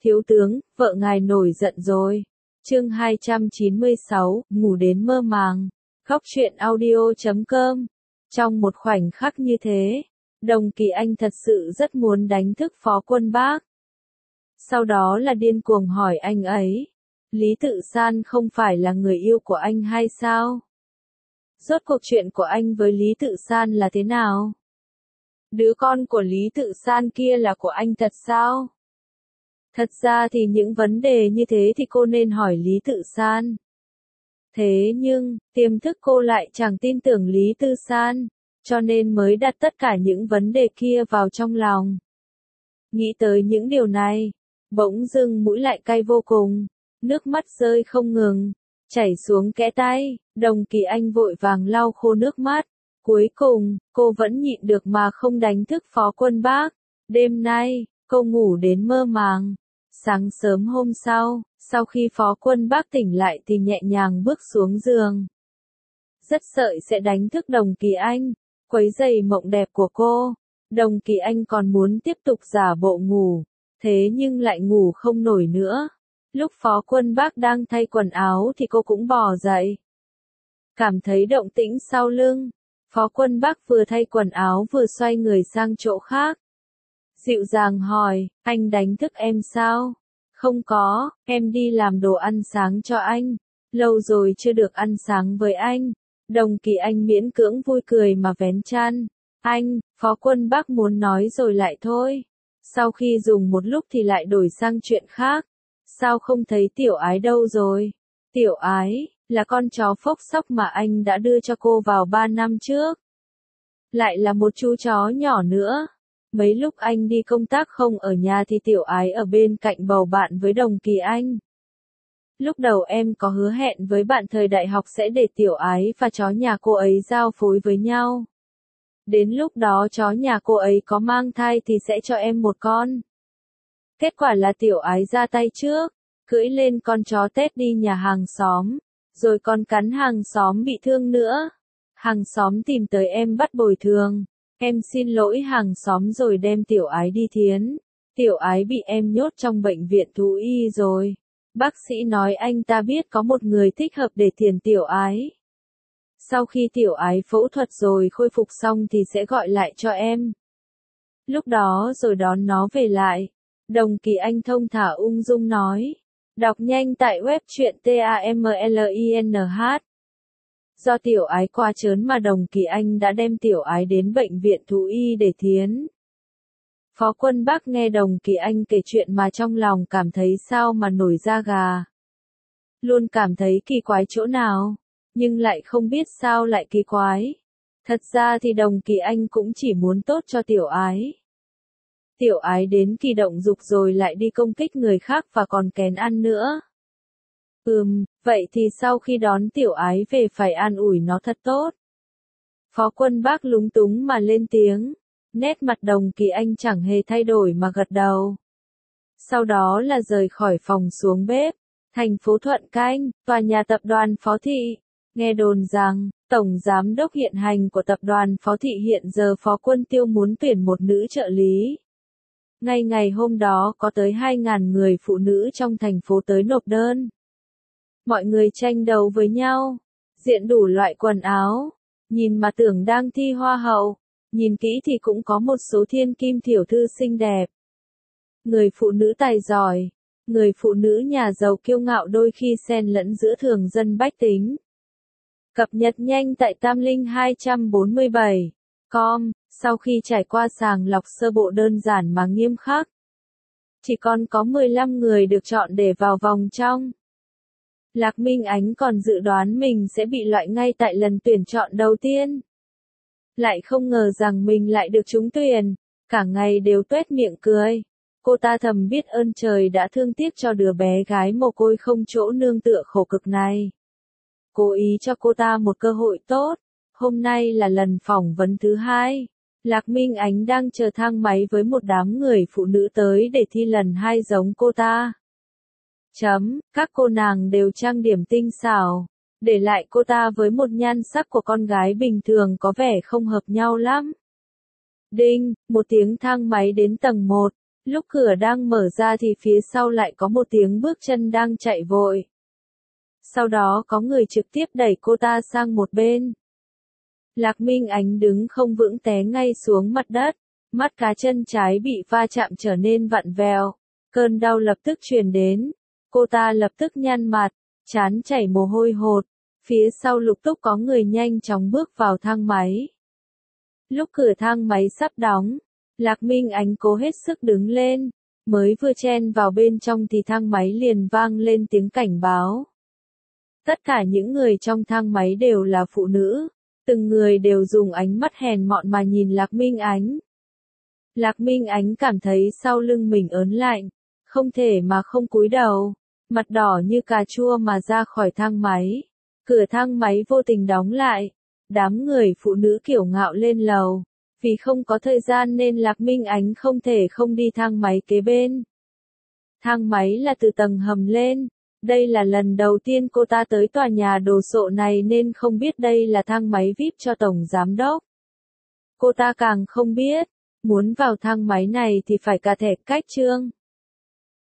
Thiếu tướng, vợ ngài nổi giận rồi. Chương 296, ngủ đến mơ màng. Góc truyện audio.com. Trong một khoảnh khắc như thế, Đồng Kỳ Anh thật sự rất muốn đánh thức Phó Quân Bác. Sau đó là điên cuồng hỏi anh ấy, Lý Tự San không phải là người yêu của anh hay sao? Rốt cuộc chuyện của anh với Lý Tự San là thế nào? Đứa con của Lý Tự San kia là của anh thật sao? Thật ra thì những vấn đề như thế thì cô nên hỏi Lý Tự San. Thế nhưng, tiềm thức cô lại chẳng tin tưởng Lý Tự San, cho nên mới đặt tất cả những vấn đề kia vào trong lòng. Nghĩ tới những điều này, bỗng dưng mũi lại cay vô cùng, nước mắt rơi không ngừng, chảy xuống kẽ tay, Đồng Kỳ Anh vội vàng lau khô nước mắt. Cuối cùng, cô vẫn nhịn được mà không đánh thức Phó Quân Bác. Đêm nay, cô ngủ đến mơ màng. Sáng sớm hôm sau khi Phó Quân Bác tỉnh lại thì nhẹ nhàng bước xuống giường. Rất sợ sẽ đánh thức Đồng Kỳ Anh, quấy rầy mộng đẹp của cô. Đồng Kỳ Anh còn muốn tiếp tục giả bộ ngủ, thế nhưng lại ngủ không nổi nữa. Lúc Phó Quân Bác đang thay quần áo thì cô cũng bò dậy. Cảm thấy động tĩnh sau lưng, Phó Quân Bác vừa thay quần áo vừa xoay người sang chỗ khác. Dịu dàng hỏi, anh đánh thức em sao? Không có, em đi làm đồ ăn sáng cho anh. Lâu rồi chưa được ăn sáng với anh. Đồng Kỳ Anh miễn cưỡng vui cười mà vén chăn. Anh, Phó Quân Bác muốn nói rồi lại thôi. Sau khi dùng một lúc thì lại đổi sang chuyện khác. Sao không thấy Tiểu Ái đâu rồi? Tiểu Ái, là con chó phốc sóc mà anh đã đưa cho cô vào 3 năm trước. Lại là một chú chó nhỏ nữa. Mấy lúc anh đi công tác không ở nhà thì Tiểu Ái ở bên cạnh bầu bạn với Đồng Kỳ Anh. Lúc đầu em có hứa hẹn với bạn thời đại học sẽ để Tiểu Ái và chó nhà cô ấy giao phối với nhau. Đến lúc đó chó nhà cô ấy có mang thai thì sẽ cho em một con. Kết quả là Tiểu Ái ra tay trước, cưỡi lên con chó Tết đi nhà hàng xóm, rồi còn cắn hàng xóm bị thương nữa. Hàng xóm tìm tới em bắt bồi thường. Em xin lỗi hàng xóm rồi đem Tiểu Ái đi thiến. Tiểu Ái bị em nhốt trong bệnh viện thú y rồi. Bác sĩ nói anh ta biết có một người thích hợp để thiền Tiểu Ái. Sau khi Tiểu Ái phẫu thuật rồi khôi phục xong thì sẽ gọi lại cho em. Lúc đó rồi đón nó về lại. Đồng Kỳ Anh thông thả ung dung nói. Đọc nhanh tại web truyện TAMLINH. Do Tiểu Ái quá trớn mà Đồng Kỳ Anh đã đem Tiểu Ái đến bệnh viện thú y để thiến. Phó Quân Bác nghe Đồng Kỳ Anh kể chuyện mà trong lòng cảm thấy sao mà nổi da gà. Luôn cảm thấy kỳ quái chỗ nào, nhưng lại không biết sao lại kỳ quái. Thật ra thì Đồng Kỳ Anh cũng chỉ muốn tốt cho Tiểu Ái. Tiểu Ái đến kỳ động dục rồi lại đi công kích người khác và còn kén ăn nữa. Vậy thì sau khi đón Tiểu Ái về phải an ủi nó thật tốt. Phó Quân Bác lúng túng mà lên tiếng. Nét mặt Đồng Kỳ Anh chẳng hề thay đổi mà gật đầu. Sau đó là rời khỏi phòng xuống bếp. Thành phố Thuận Canh, tòa nhà tập đoàn Phó Thị. Nghe đồn rằng, Tổng Giám đốc hiện hành của tập đoàn Phó Thị hiện giờ Phó Quân Tiêu muốn tuyển một nữ trợ lý. Ngay ngày hôm đó có tới 2.000 người phụ nữ trong thành phố tới nộp đơn. Mọi người tranh đấu với nhau, diện đủ loại quần áo, nhìn mà tưởng đang thi hoa hậu, nhìn kỹ thì cũng có một số thiên kim tiểu thư xinh đẹp. Người phụ nữ tài giỏi, người phụ nữ nhà giàu kiêu ngạo đôi khi xen lẫn giữa thường dân bách tính. Cập nhật nhanh tại tamlinh247.com, sau khi trải qua sàng lọc sơ bộ đơn giản mà nghiêm khắc. Chỉ còn có 15 người được chọn để vào vòng trong. Lạc Minh Ánh còn dự đoán mình sẽ bị loại ngay tại lần tuyển chọn đầu tiên. Lại không ngờ rằng mình lại được trúng tuyển, cả ngày đều tuét miệng cười. Cô ta thầm biết ơn trời đã thương tiếc cho đứa bé gái mồ côi không chỗ nương tựa khổ cực này. Cố ý cho cô ta một cơ hội tốt. Hôm nay là lần phỏng vấn thứ 2. Lạc Minh Ánh đang chờ thang máy với một đám người phụ nữ tới để thi lần 2 giống cô ta. Các cô nàng đều trang điểm tinh xảo, để lại cô ta với một nhan sắc của con gái bình thường có vẻ không hợp nhau lắm. Đinh, một tiếng thang máy đến tầng 1. Lúc cửa đang mở ra thì phía sau lại có một tiếng bước chân đang chạy vội. Sau đó có người trực tiếp đẩy cô ta sang một bên. Lạc Minh Ánh đứng không vững té ngay xuống mặt đất, mắt cá chân trái bị va chạm trở nên vặn vẹo, cơn đau lập tức truyền đến, cô ta lập tức nhăn mặt, trán chảy mồ hôi hột, phía sau Lục Túc có người nhanh chóng bước vào thang máy. Lúc cửa thang máy sắp đóng, Lạc Minh Ánh cố hết sức đứng lên, mới vừa chen vào bên trong thì thang máy liền vang lên tiếng cảnh báo. Tất cả những người trong thang máy đều là phụ nữ, từng người đều dùng ánh mắt hèn mọn mà nhìn Lạc Minh Ánh. Lạc Minh Ánh cảm thấy sau lưng mình ớn lạnh, không thể mà không cúi đầu, mặt đỏ như cà chua mà ra khỏi thang máy. Cửa thang máy vô tình đóng lại, đám người phụ nữ kiêu ngạo lên lầu, vì không có thời gian nên Lạc Minh Ánh không thể không đi thang máy kế bên. Thang máy là từ tầng hầm lên, đây là lần đầu tiên cô ta tới tòa nhà đồ sộ này nên không biết đây là thang máy VIP cho tổng giám đốc. Cô ta càng không biết, muốn vào thang máy này thì phải cả thẻ cách trương.